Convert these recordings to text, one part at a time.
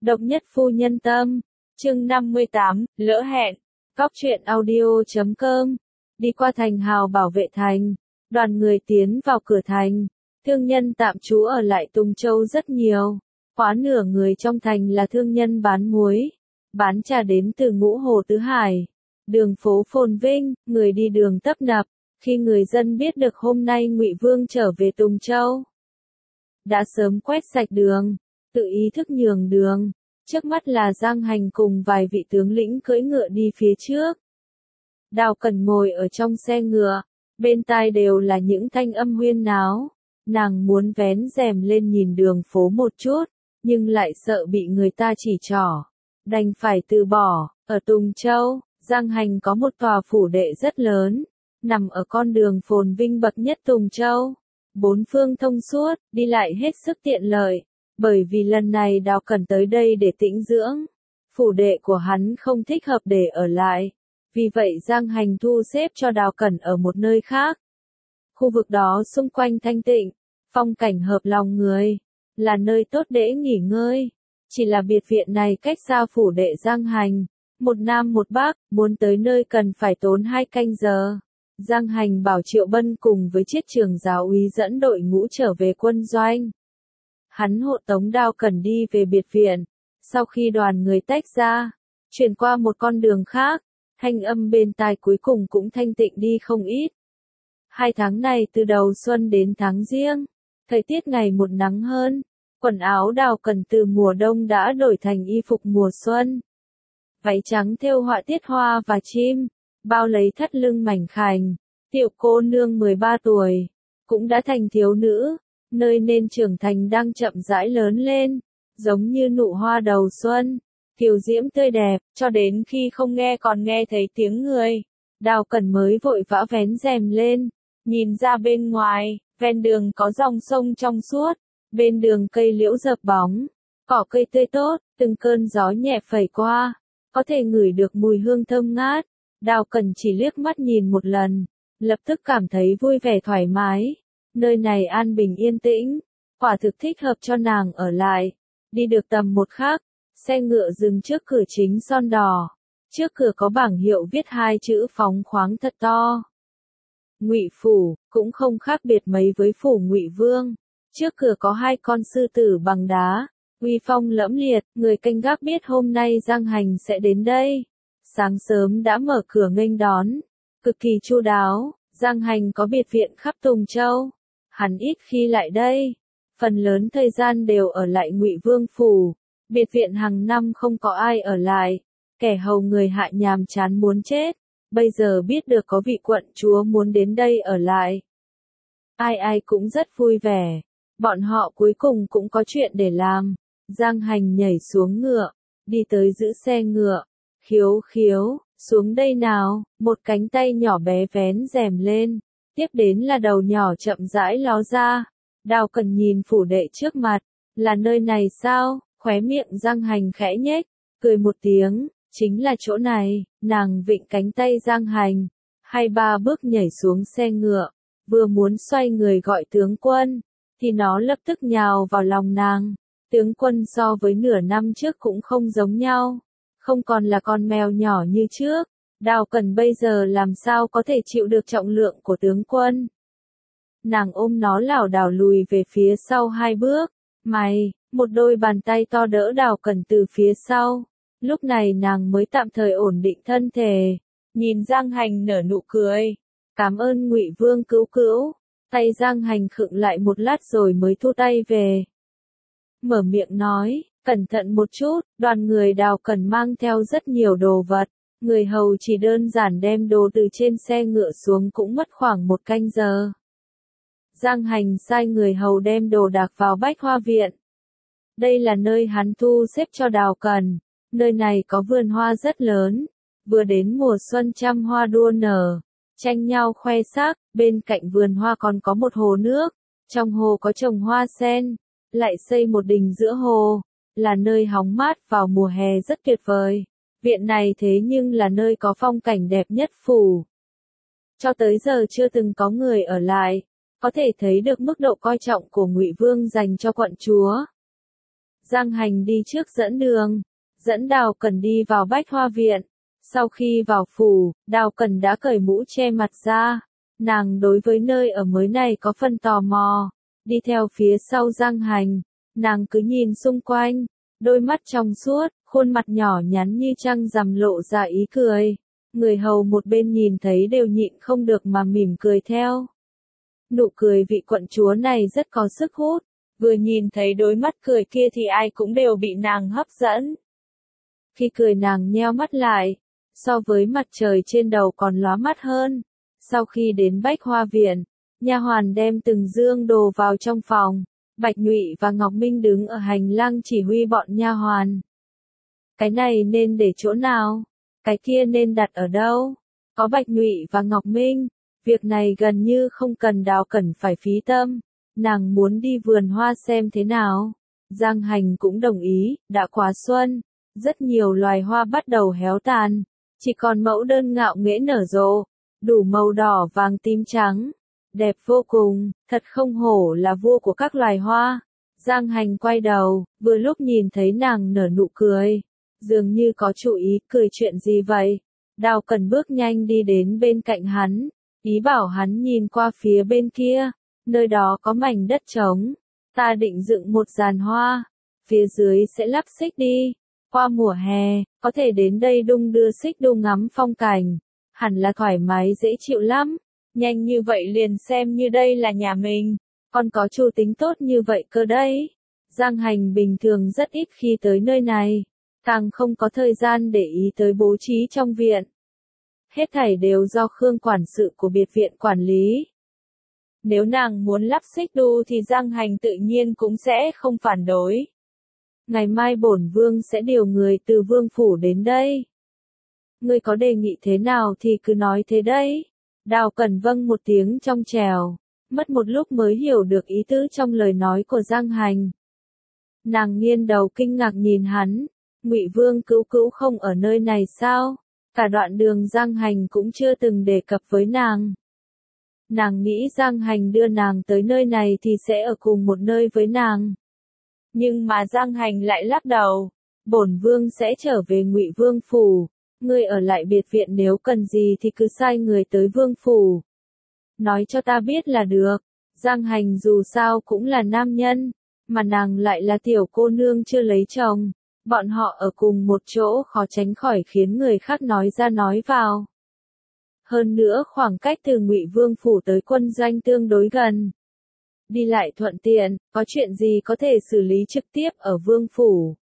Độc nhất phu nhân tâm, chương 58, lỡ hẹn, Cóc truyện audio.com, đi qua thành hào bảo vệ thành, đoàn người tiến vào cửa thành, thương nhân tạm trú ở lại Tùng Châu rất nhiều, quá nửa người trong thành là thương nhân bán muối, bán trà đến từ Ngũ Hồ Tứ Hải, đường phố phồn vinh, người đi đường tấp nập, khi người dân biết được hôm nay Ngụy Vương trở về Tùng Châu, đã sớm quét sạch đường, tự ý thức nhường đường. Trước mắt là Giang Hành cùng vài vị tướng lĩnh cưỡi ngựa đi phía trước. Đào Cẩn ngồi ở trong xe ngựa, bên tai đều là những thanh âm huyên náo. Nàng muốn vén rèm lên nhìn đường phố một chút, nhưng lại sợ bị người ta chỉ trỏ. Đành phải từ bỏ. Ở Tùng Châu, Giang Hành có một tòa phủ đệ rất lớn, nằm ở con đường phồn vinh bậc nhất Tùng Châu. Bốn phương thông suốt, đi lại hết sức tiện lợi. Bởi vì lần này Đào Cẩn tới đây để tĩnh dưỡng, phủ đệ của hắn không thích hợp để ở lại, vì vậy Giang Hành thu xếp cho Đào Cẩn ở một nơi khác. Khu vực đó xung quanh thanh tịnh, phong cảnh hợp lòng người, là nơi tốt để nghỉ ngơi. Chỉ là biệt viện này cách xa phủ đệ Giang Hành, một nam một bắc, muốn tới nơi cần phải tốn 2 canh giờ. Giang Hành bảo Triệu Bân cùng với Chiết Trường giáo úy dẫn đội ngũ trở về quân doanh. Hắn hộ tống Đào Cẩn đi về biệt viện, sau khi đoàn người tách ra, chuyển qua một con đường khác, thanh âm bên tai cuối cùng cũng thanh tịnh đi không ít. 2 tháng này từ đầu xuân đến tháng Giêng, thời tiết ngày một nắng hơn, quần áo Đào Cẩn từ mùa đông đã đổi thành y phục mùa xuân. Váy trắng thêu họa tiết hoa và chim, bao lấy thắt lưng mảnh khảnh, tiểu cô nương 13 tuổi, cũng đã thành thiếu nữ. Nơi nên trưởng thành đang chậm rãi lớn lên, giống như nụ hoa đầu xuân, kiều diễm tươi đẹp, cho đến khi không nghe còn nghe thấy tiếng người. Đào Cẩn mới vội vã vén rèm lên, nhìn ra bên ngoài, ven đường có dòng sông trong suốt, bên đường cây liễu dợp bóng, cỏ cây tươi tốt, từng cơn gió nhẹ phẩy qua, có thể ngửi được mùi hương thơm ngát. Đào Cẩn chỉ liếc mắt nhìn một lần, lập tức cảm thấy vui vẻ thoải mái. Nơi này an bình yên tĩnh, quả thực thích hợp cho nàng ở lại. Đi được tầm một khắc, xe ngựa dừng trước cửa chính son đỏ. Trước cửa có bảng hiệu viết 2 chữ phóng khoáng thật to. Ngụy phủ, cũng không khác biệt mấy với phủ Ngụy Vương. Trước cửa có 2 con sư tử bằng đá, uy phong lẫm liệt, người canh gác biết hôm nay Giang Hành sẽ đến đây. Sáng sớm đã mở cửa nghênh đón, cực kỳ chu đáo. Giang Hành có biệt viện khắp Tùng Châu. Hắn ít khi lại đây, phần lớn thời gian đều ở lại Ngụy Vương phủ, biệt viện hàng năm không có ai ở lại, kẻ hầu người hạ nhàm chán muốn chết, bây giờ biết được có vị quận chúa muốn đến đây ở lại. Ai ai cũng rất vui vẻ, bọn họ cuối cùng cũng có chuyện để làm. Giang Hành nhảy xuống ngựa, đi tới giữ xe ngựa, khiếu khiếu, xuống đây nào, một cánh tay nhỏ bé vén rèm lên. Tiếp đến là đầu nhỏ chậm rãi ló ra. Đào Cẩn nhìn phủ đệ trước mặt, là nơi này sao? Khóe miệng Giang Hành khẽ nhếch, cười một tiếng, chính là chỗ này. Nàng vịn cánh tay Giang Hành, 2-3 bước nhảy xuống xe ngựa, vừa muốn xoay người gọi tướng quân, thì nó lập tức nhào vào lòng nàng. Tướng quân so với nửa năm trước cũng không giống nhau, không còn là con mèo nhỏ như trước. Đào Cẩn bây giờ làm sao có thể chịu được trọng lượng của tướng quân. Nàng ôm nó lảo đảo lùi về phía sau 2 bước. Một đôi bàn tay to đỡ Đào Cẩn từ phía sau. Lúc này nàng mới tạm thời ổn định thân thể. Nhìn Giang Hành nở nụ cười. Cảm ơn Ngụy Vương cứu cứu. Tay Giang Hành khựng lại một lát rồi mới thu tay về. Mở miệng nói, cẩn thận một chút. Đoàn người Đào Cẩn mang theo rất nhiều đồ vật. Người hầu chỉ đơn giản đem đồ từ trên xe ngựa xuống cũng mất khoảng 1 canh giờ. Giang Hành sai người hầu đem đồ đạc vào Bách Hoa Viện. Đây là nơi hắn thu xếp cho Đào Cẩn. Nơi này có vườn hoa rất lớn. Vừa đến mùa xuân trăm hoa đua nở, tranh nhau khoe sắc. Bên cạnh vườn hoa còn có một hồ nước. Trong hồ có trồng hoa sen. Lại xây một đình giữa hồ. Là nơi hóng mát vào mùa hè rất tuyệt vời. Viện này thế nhưng là nơi có phong cảnh đẹp nhất phủ. Cho tới giờ chưa từng có người ở lại, có thể thấy được mức độ coi trọng của Ngụy Vương dành cho quận chúa. Giang Hành đi trước dẫn đường, dẫn Đào Cẩn đi vào Bách Hoa Viện. Sau khi vào phủ, Đào Cẩn đã cởi mũ che mặt ra. Nàng đối với nơi ở mới này có phần tò mò, đi theo phía sau Giang Hành, nàng cứ nhìn xung quanh, đôi mắt trong suốt, khuôn mặt nhỏ nhắn như trăng rằm lộ ra ý cười. Người hầu một bên nhìn thấy đều nhịn không được mà mỉm cười theo. Nụ cười vị quận chúa này rất có sức hút, vừa nhìn thấy đôi mắt cười kia thì ai cũng đều bị nàng hấp dẫn. Khi cười nàng nheo mắt lại, so với mặt trời trên đầu còn lóa mắt hơn. Sau khi đến Bách Hoa Viện, nha hoàn đem từng dương đồ vào trong phòng, Bạch Nhụy và Ngọc Minh đứng ở hành lang chỉ huy bọn nha hoàn. Cái này nên để chỗ nào? Cái kia nên đặt ở đâu? Có Bạch Nhụy và Ngọc Minh, việc này gần như không cần Đào Cẩn phải phí tâm, nàng muốn đi vườn hoa xem thế nào. Giang Hành cũng đồng ý, đã quá xuân, rất nhiều loài hoa bắt đầu héo tàn, chỉ còn mẫu đơn ngạo nghễ nở rộ, đủ màu đỏ vàng tím trắng, đẹp vô cùng, thật không hổ là vua của các loài hoa. Giang Hành quay đầu, vừa lúc nhìn thấy nàng nở nụ cười, dường như có chủ ý, cười chuyện gì vậy? Đào Cẩn bước nhanh đi đến bên cạnh hắn, ý bảo hắn nhìn qua phía bên kia, nơi đó có mảnh đất trống, ta định dựng một giàn hoa, phía dưới sẽ lắp xích đi. Qua mùa hè, có thể đến đây đung đưa xích đu ngắm phong cảnh, hẳn là thoải mái dễ chịu lắm. Nhanh như vậy liền xem như đây là nhà mình, còn có chủ tính tốt như vậy cơ đấy. Giang Hành bình thường rất ít khi tới nơi này, càng không có thời gian để ý tới bố trí trong viện. Hết thảy đều do Khương quản sự của biệt viện quản lý. Nếu nàng muốn lắp xích đu thì Giang Hành tự nhiên cũng sẽ không phản đối. Ngày mai bổn vương sẽ điều người từ vương phủ đến đây. Ngươi có đề nghị thế nào thì cứ nói thế đấy. Đào Cẩn vâng một tiếng trong trèo, mất một lúc mới hiểu được ý tứ trong lời nói của Giang Hành. Nàng nghiêng đầu kinh ngạc nhìn hắn, Ngụy Vương Cữu Cữu không ở nơi này sao? Cả đoạn đường Giang Hành cũng chưa từng đề cập với nàng. Nàng nghĩ Giang Hành đưa nàng tới nơi này thì sẽ ở cùng một nơi với nàng. Nhưng mà Giang Hành lại lắc đầu, bổn vương sẽ trở về Ngụy Vương phủ, ngươi ở lại biệt viện nếu cần gì thì cứ sai người tới vương phủ. Nói cho ta biết là được. Giang Hành dù sao cũng là nam nhân, mà nàng lại là tiểu cô nương chưa lấy chồng, bọn họ ở cùng một chỗ khó tránh khỏi khiến người khác nói ra nói vào. Hơn nữa khoảng cách từ Ngụy Vương phủ tới quân doanh tương đối gần, đi lại thuận tiện, có chuyện gì có thể xử lý trực tiếp ở vương phủ.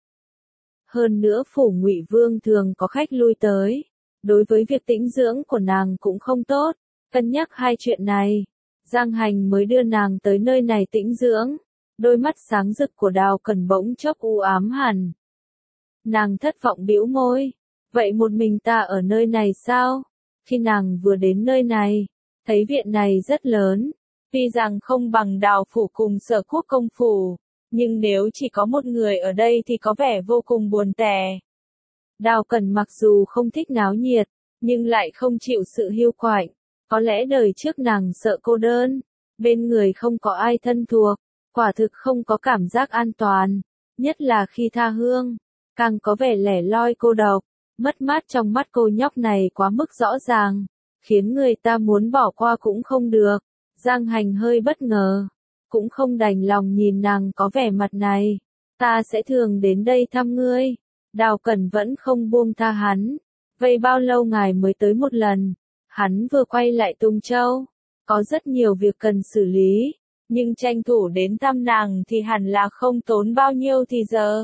Hơn nữa phủ Ngụy Vương thường có khách lui tới, đối với việc tĩnh dưỡng của nàng cũng không tốt. Cân nhắc hai chuyện này, Giang Hành mới đưa nàng tới nơi này tĩnh dưỡng. Đôi mắt sáng rực của Đào Cẩn bỗng chốc u ám hẳn. Nàng thất vọng bĩu môi, vậy một mình ta ở nơi này sao? Khi nàng vừa đến nơi này, thấy viện này rất lớn, tuy rằng không bằng Đào phủ cùng Sở Quốc công phủ, nhưng nếu chỉ có một người ở đây thì có vẻ vô cùng buồn tẻ. Đào Cẩn mặc dù không thích náo nhiệt, nhưng lại không chịu sự hiu quạnh. Có lẽ đời trước nàng sợ cô đơn, bên người không có ai thân thuộc, quả thực không có cảm giác an toàn, nhất là khi tha hương, càng có vẻ lẻ loi cô độc. Mất mát trong mắt cô nhóc này quá mức rõ ràng, khiến người ta muốn bỏ qua cũng không được. Giang Hành hơi bất ngờ, cũng không đành lòng nhìn nàng có vẻ mặt này. Ta sẽ thường đến đây thăm ngươi. Đào Cẩn vẫn không buông tha hắn. Vậy bao lâu ngài mới tới một lần? Hắn vừa quay lại Tùng Châu, có rất nhiều việc cần xử lý, nhưng tranh thủ đến thăm nàng thì hẳn là không tốn bao nhiêu thì giờ.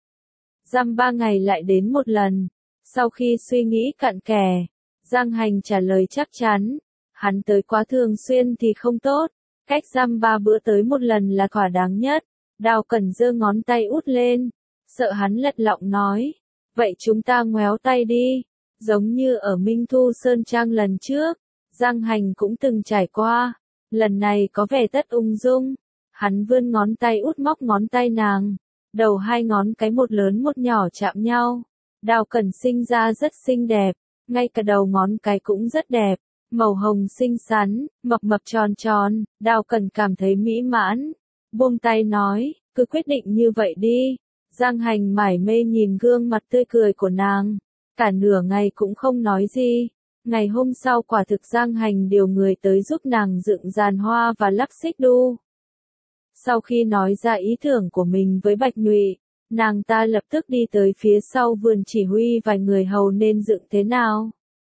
Dăm 3 ngày lại đến một lần. Sau khi suy nghĩ cặn kẽ, Giang Hành trả lời chắc chắn, hắn tới quá thường xuyên thì không tốt, cách dăm 3 bữa tới một lần là thỏa đáng nhất. Đào Cẩn giơ ngón tay út lên, sợ hắn lật lọng nói, vậy chúng ta ngoéo tay đi. Giống như ở Minh Thu Sơn Trang lần trước, Giang Hành cũng từng trải qua, lần này có vẻ tất ung dung. Hắn vươn ngón tay út móc ngón tay nàng, đầu hai ngón cái một lớn một nhỏ chạm nhau. Đào Cẩn sinh ra rất xinh đẹp, ngay cả đầu ngón cái cũng rất đẹp, màu hồng xinh xắn, mập mập tròn tròn. Đào Cẩn cảm thấy mỹ mãn, buông tay nói, cứ quyết định như vậy đi. Giang Hành mải mê nhìn gương mặt tươi cười của nàng, cả nửa ngày cũng không nói gì. Ngày hôm sau quả thực Giang Hành điều người tới giúp nàng dựng giàn hoa và lắp xích đu. Sau khi nói ra ý tưởng của mình với Bạch Nhụy, nàng ta lập tức đi tới phía sau vườn chỉ huy vài người hầu nên dựng thế nào.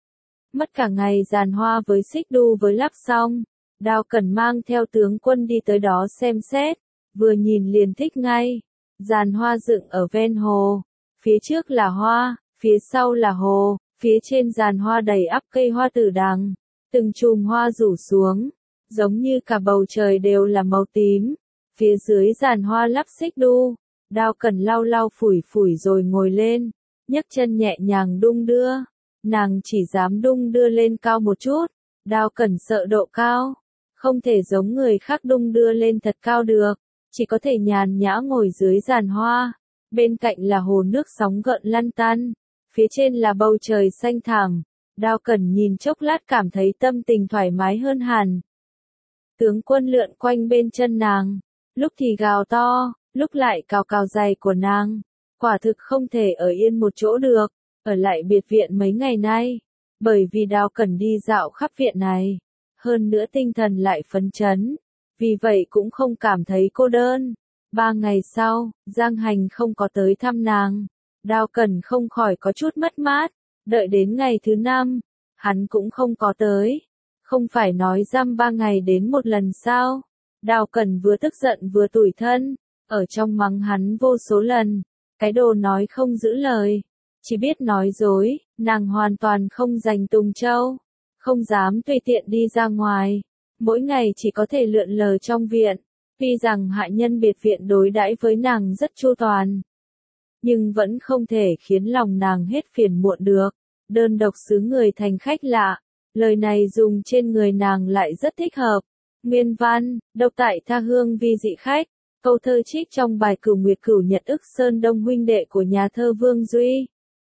Mất cả ngày giàn hoa với xích đu với lắp xong, Đao Cẩn mang theo tướng quân đi tới đó xem xét, vừa nhìn liền thích ngay. Giàn hoa dựng ở ven hồ, phía trước là hoa, phía sau là hồ, phía trên giàn hoa đầy ắp cây hoa tử đằng, từng chùm hoa rủ xuống, giống như cả bầu trời đều là màu tím. Phía dưới giàn hoa lắp xích đu, Đao Cẩn lau lau phủi phủi rồi ngồi lên, nhấc chân nhẹ nhàng đung đưa. Nàng chỉ dám đung đưa lên cao một chút, Đao Cẩn sợ độ cao, không thể giống người khác đung đưa lên thật cao được, chỉ có thể nhàn nhã ngồi dưới giàn hoa. Bên cạnh là hồ nước sóng gợn lăn tăn, phía trên là bầu trời xanh thẳm. Đao Cẩn nhìn chốc lát cảm thấy tâm tình thoải mái hơn hẳn. Tướng quân lượn quanh bên chân nàng, lúc thì gào to, lúc lại cào cào giày của nàng. Quả thực không thể ở yên một chỗ được, ở lại biệt viện mấy ngày nay, bởi vì Đao Cẩn đi dạo khắp viện này, hơn nữa tinh thần lại phấn chấn, vì vậy cũng không cảm thấy cô đơn. 3 ngày sau, Giang Hành không có tới thăm nàng, Đao Cẩn không khỏi có chút mất mát, đợi đến ngày thứ 5, hắn cũng không có tới. Không phải nói dăm 3 ngày đến một lần sao? Đao Cẩn vừa tức giận vừa tủi thân, ở trong mắng hắn vô số lần, cái đồ nói không giữ lời, chỉ biết nói dối. Nàng hoàn toàn không dành Tùng Châu, không dám tùy tiện đi ra ngoài, mỗi ngày chỉ có thể lượn lờ trong viện. Tuy rằng hạ nhân biệt viện đối đãi với nàng rất chu toàn, nhưng vẫn không thể khiến lòng nàng hết phiền muộn được. Đơn độc xứ người thành khách lạ, lời này dùng trên người nàng lại rất thích hợp. Nguyên văn, độc tại tha hương vi dị khách, câu thơ trích trong bài Cửu Nguyệt Cửu Nhật ức Sơn Đông huynh đệ của nhà thơ Vương Duy.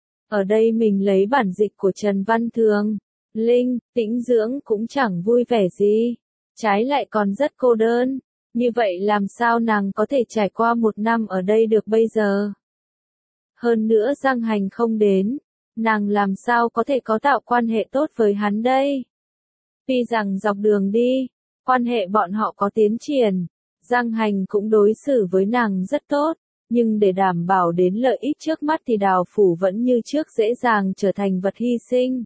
Ở đây mình lấy bản dịch của Trần Văn Thường. Linh, Tĩnh Dưỡng cũng chẳng vui vẻ gì, trái lại còn rất cô đơn. Như vậy làm sao nàng có thể trải qua 1 năm ở đây được bây giờ? Hơn nữa Giang Hành không đến, nàng làm sao có thể có tạo quan hệ tốt với hắn đây? Tuy rằng dọc đường đi, quan hệ bọn họ có tiến triển, Giang Hành cũng đối xử với nàng rất tốt, nhưng để đảm bảo đến lợi ích trước mắt thì Đào Phủ vẫn như trước dễ dàng trở thành vật hy sinh.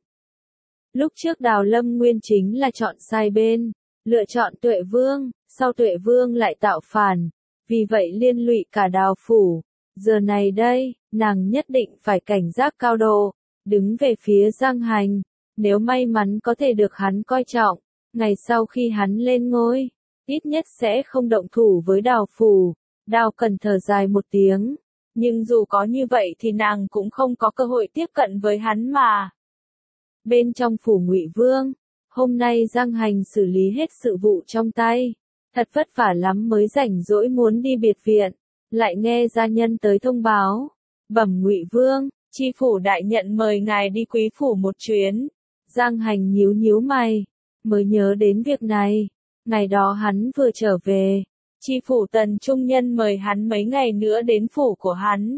Lúc trước Đào Lâm Nguyên chính là chọn sai bên, lựa chọn Tuệ Vương, sau Tuệ Vương lại tạo phản, vì vậy liên lụy cả Đào Phủ. Giờ này đây, nàng nhất định phải cảnh giác cao độ, đứng về phía Giang Hành, nếu may mắn có thể được hắn coi trọng, ngày sau khi hắn lên ngôi, ít nhất sẽ không động thủ với Đào Phủ. Đao Cẩn thở dài một tiếng, nhưng dù có như vậy thì nàng cũng không có cơ hội tiếp cận với hắn mà. Bên trong phủ Ngụy Vương, hôm nay Giang Hành xử lý hết sự vụ trong tay, thật vất vả lắm mới rảnh rỗi muốn đi biệt viện, lại nghe gia nhân tới thông báo, bẩm Ngụy Vương, tri phủ đại nhận mời ngài đi quý phủ một chuyến. Giang Hành nhíu nhíu mày, mới nhớ đến việc này, ngày đó hắn vừa trở về, tri phủ Tần Trung Nhân mời hắn mấy ngày nữa đến phủ của hắn.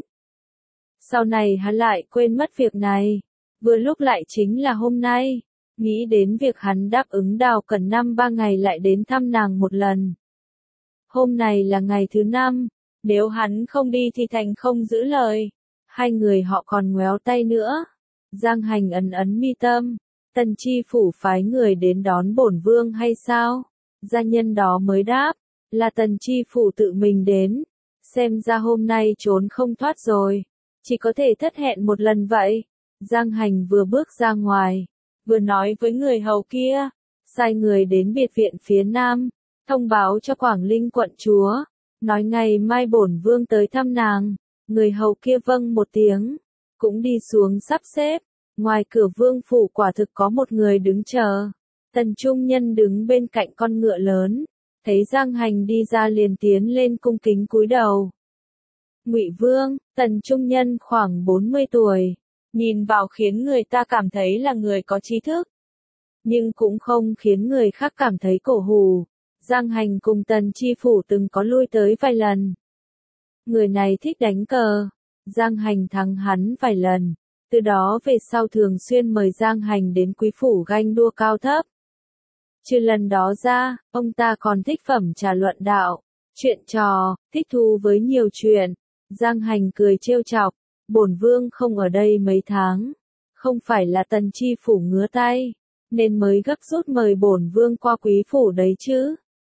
Sau này hắn lại quên mất việc này, vừa lúc lại chính là hôm nay, nghĩ đến việc hắn đáp ứng Đào Cẩn 3 ngày lại đến thăm nàng một lần. Hôm này là ngày thứ 5, nếu hắn không đi thì thành không giữ lời. Hai người họ còn ngoéo tay nữa. Giang Hành ấn ấn mi tâm, Tần tri phủ phái người đến đón bổn vương hay sao? Gia nhân đó mới đáp, là Tần tri phủ tự mình đến, xem ra hôm nay trốn không thoát rồi, chỉ có thể thất hẹn một lần vậy. Giang Hành vừa bước ra ngoài, vừa nói với người hầu kia, sai người đến biệt viện phía nam, thông báo cho Quảng Linh quận chúa, nói ngày mai bổn vương tới thăm nàng. Người hầu kia vâng một tiếng, cũng đi xuống sắp xếp. Ngoài cửa vương phủ quả thực có một người đứng chờ. Tần Trung Nhân đứng bên cạnh con ngựa lớn, thấy Giang Hành đi ra liền tiến lên cung kính cúi đầu. Ngụy Vương, Tần Trung Nhân khoảng 40 tuổi, nhìn vào khiến người ta cảm thấy là người có trí thức, nhưng cũng không khiến người khác cảm thấy cổ hủ. Giang Hành cùng Tần tri phủ từng có lui tới vài lần. Người này thích đánh cờ. Giang Hành thắng hắn vài lần. Từ đó về sau thường xuyên mời Giang Hành đến quý phủ ganh đua cao thấp. Trừ lần đó ra, ông ta còn thích phẩm trà luận đạo, chuyện trò, thích thú với nhiều chuyện. Giang Hành cười trêu chọc, bổn vương không ở đây mấy tháng, không phải là Tần chi phủ ngứa tay, nên mới gấp rút mời bổn vương qua quý phủ đấy chứ.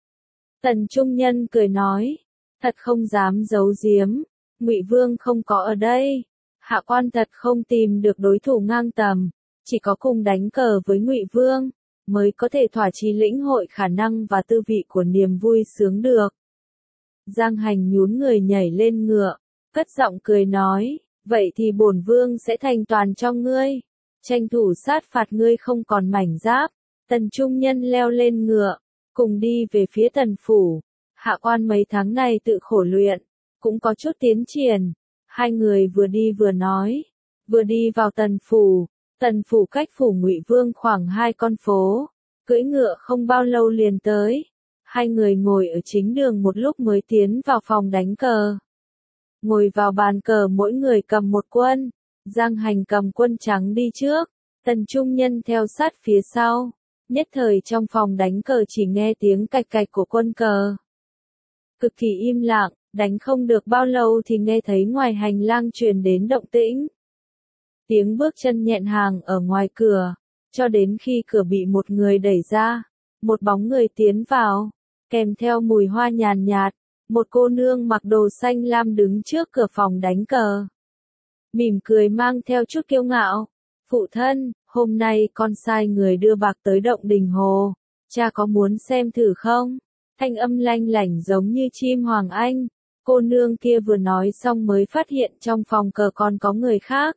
Tần Trung Nhân cười nói, thật không dám giấu giếm, Ngụy Vương không có ở đây, hạ quan thật không tìm được đối thủ ngang tầm, chỉ có cùng đánh cờ với Ngụy Vương mới có thể thỏa chí lĩnh hội khả năng và tư vị của niềm vui sướng được. Giang Hành nhún người nhảy lên ngựa, cất giọng cười nói, vậy thì bổn vương sẽ thành toàn cho ngươi, tranh thủ sát phạt ngươi không còn mảnh giáp. Tần Trung Nhân leo lên ngựa, cùng đi về phía Tần phủ. Hạ quan mấy tháng này tự khổ luyện, cũng có chút tiến triển. Hai người vừa đi vừa nói, vừa đi vào Tần phủ. Tần phủ cách phủ Ngụy Vương khoảng 2 con phố, cưỡi ngựa không bao lâu liền tới. Hai người ngồi ở chính đường một lúc mới tiến vào phòng đánh cờ. Ngồi vào bàn cờ mỗi người cầm một quân, Giang Hành cầm quân trắng đi trước, Tần Trung Nhân theo sát phía sau. Nhất thời trong phòng đánh cờ chỉ nghe tiếng cạch cạch của quân cờ. Cực kỳ im lặng, đánh không được bao lâu thì nghe thấy ngoài hành lang truyền đến động tĩnh. Tiếng bước chân nhẹn hàng ở ngoài cửa, cho đến khi cửa bị một người đẩy ra, một bóng người tiến vào, kèm theo mùi hoa nhàn nhạt, một cô nương mặc đồ xanh lam đứng trước cửa phòng đánh cờ. Mỉm cười mang theo chút kiêu ngạo, phụ thân, hôm nay con sai người đưa bạc tới Động Đình Hồ, cha có muốn xem thử không? Thanh âm lanh lảnh giống như chim hoàng anh, cô nương kia vừa nói xong mới phát hiện trong phòng cờ còn có người khác.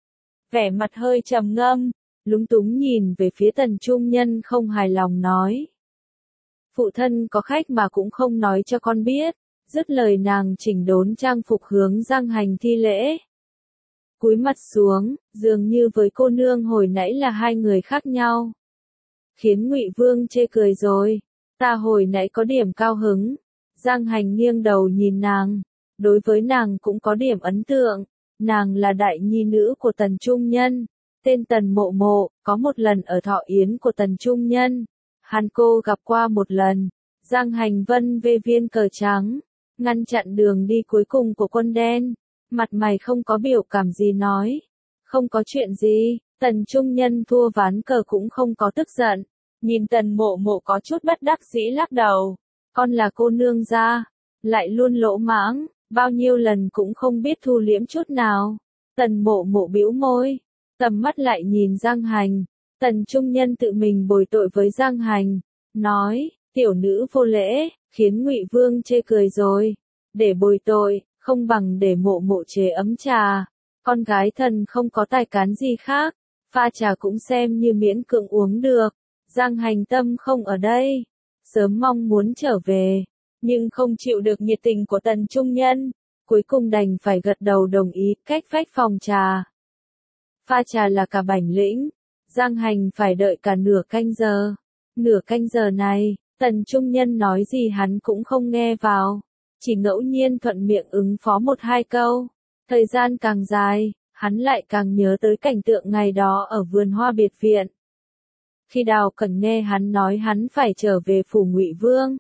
Vẻ mặt hơi trầm ngâm, lúng túng nhìn về phía Tần Trung Nhân không hài lòng nói. Phụ thân có khách mà cũng không nói cho con biết, dứt lời nàng chỉnh đốn trang phục hướng Giang Hành thi lễ. Cúi mặt xuống, dường như với cô nương hồi nãy là hai người khác nhau. Khiến Ngụy Vương chê cười rồi, ta hồi nãy có điểm cao hứng. Giang Hành nghiêng đầu nhìn nàng, đối với nàng cũng có điểm ấn tượng. Nàng là đại nhi nữ của Tần Trung Nhân, tên Tần Mộ Mộ, có một lần ở thọ yến của Tần Trung Nhân. Hắn cô gặp qua một lần, Giang Hành vân vê viên cờ trắng, ngăn chặn đường đi cuối cùng của quân đen, mặt mày không có biểu cảm gì nói. Không có chuyện gì, Tần Trung Nhân thua ván cờ cũng không có tức giận, nhìn Tần Mộ Mộ có chút bất đắc dĩ lắc đầu. Con là cô nương gia, lại luôn lỗ mãng, bao nhiêu lần cũng không biết thu liễm chút nào. Tần Mộ Mộ bĩu môi, tầm mắt lại nhìn Giang Hành. Tần Trung Nhân tự mình bồi tội với Giang Hành, nói, tiểu nữ vô lễ, khiến Ngụy Vương chê cười rồi. Để bồi tội, không bằng để Mộ Mộ chế ấm trà. Con gái thần không có tài cán gì khác, pha trà cũng xem như miễn cưỡng uống được. Giang Hành tâm không ở đây, sớm mong muốn trở về, nhưng không chịu được nhiệt tình của Tần Trung Nhân, cuối cùng đành phải gật đầu đồng ý cách vách phòng trà. Pha trà là cả bảnh lĩnh, Giang Hành phải đợi cả nửa canh giờ. Nửa canh giờ này, Tần Trung Nhân nói gì hắn cũng không nghe vào, chỉ ngẫu nhiên thuận miệng ứng phó một hai câu. Thời gian càng dài, hắn lại càng nhớ tới cảnh tượng ngày đó ở vườn hoa biệt viện. Khi Đào Cẩn nghe hắn nói hắn phải trở về phủ Ngụy Vương,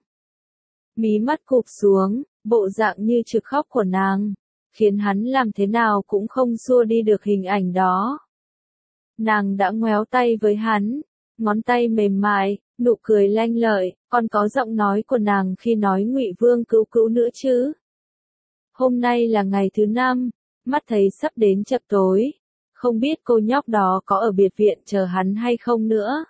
mí mắt cụp xuống, bộ dạng như trực khóc của nàng, khiến hắn làm thế nào cũng không xua đi được hình ảnh đó. Nàng đã ngoéo tay với hắn, ngón tay mềm mại, nụ cười lanh lợi, còn có giọng nói của nàng khi nói Ngụy Vương cứu cứu nữa chứ. Hôm nay là ngày thứ 5, mắt thấy sắp đến chập tối, không biết cô nhóc đó có ở biệt viện chờ hắn hay không nữa.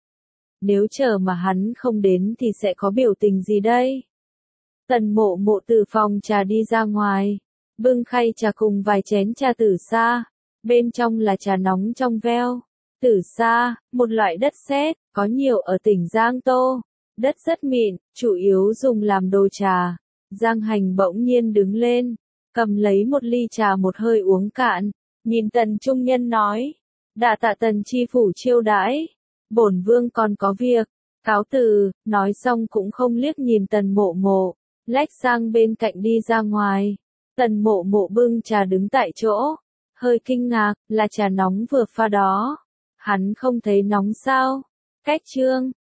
Nếu chờ mà hắn không đến thì sẽ có biểu tình gì đây? Tần Mộ Mộ từ phòng trà đi ra ngoài, bưng khay trà cùng vài chén trà tử sa, bên trong là trà nóng trong veo. Tử sa, một loại đất sét, có nhiều ở tỉnh Giang Tô, đất rất mịn, chủ yếu dùng làm đồ trà. Giang Hành bỗng nhiên đứng lên, cầm lấy một ly trà một hơi uống cạn, nhìn Tần Trung Nhân nói, đa tạ Tần chi phủ chiêu đãi, bổn vương còn có việc, cáo từ. Nói xong cũng không liếc nhìn Tần Mộ Mộ, lách sang bên cạnh đi ra ngoài. Tần Mộ Mộ bưng trà đứng tại chỗ, hơi kinh ngạc, là trà nóng vừa pha đó. Hắn không thấy nóng sao? Cách Trương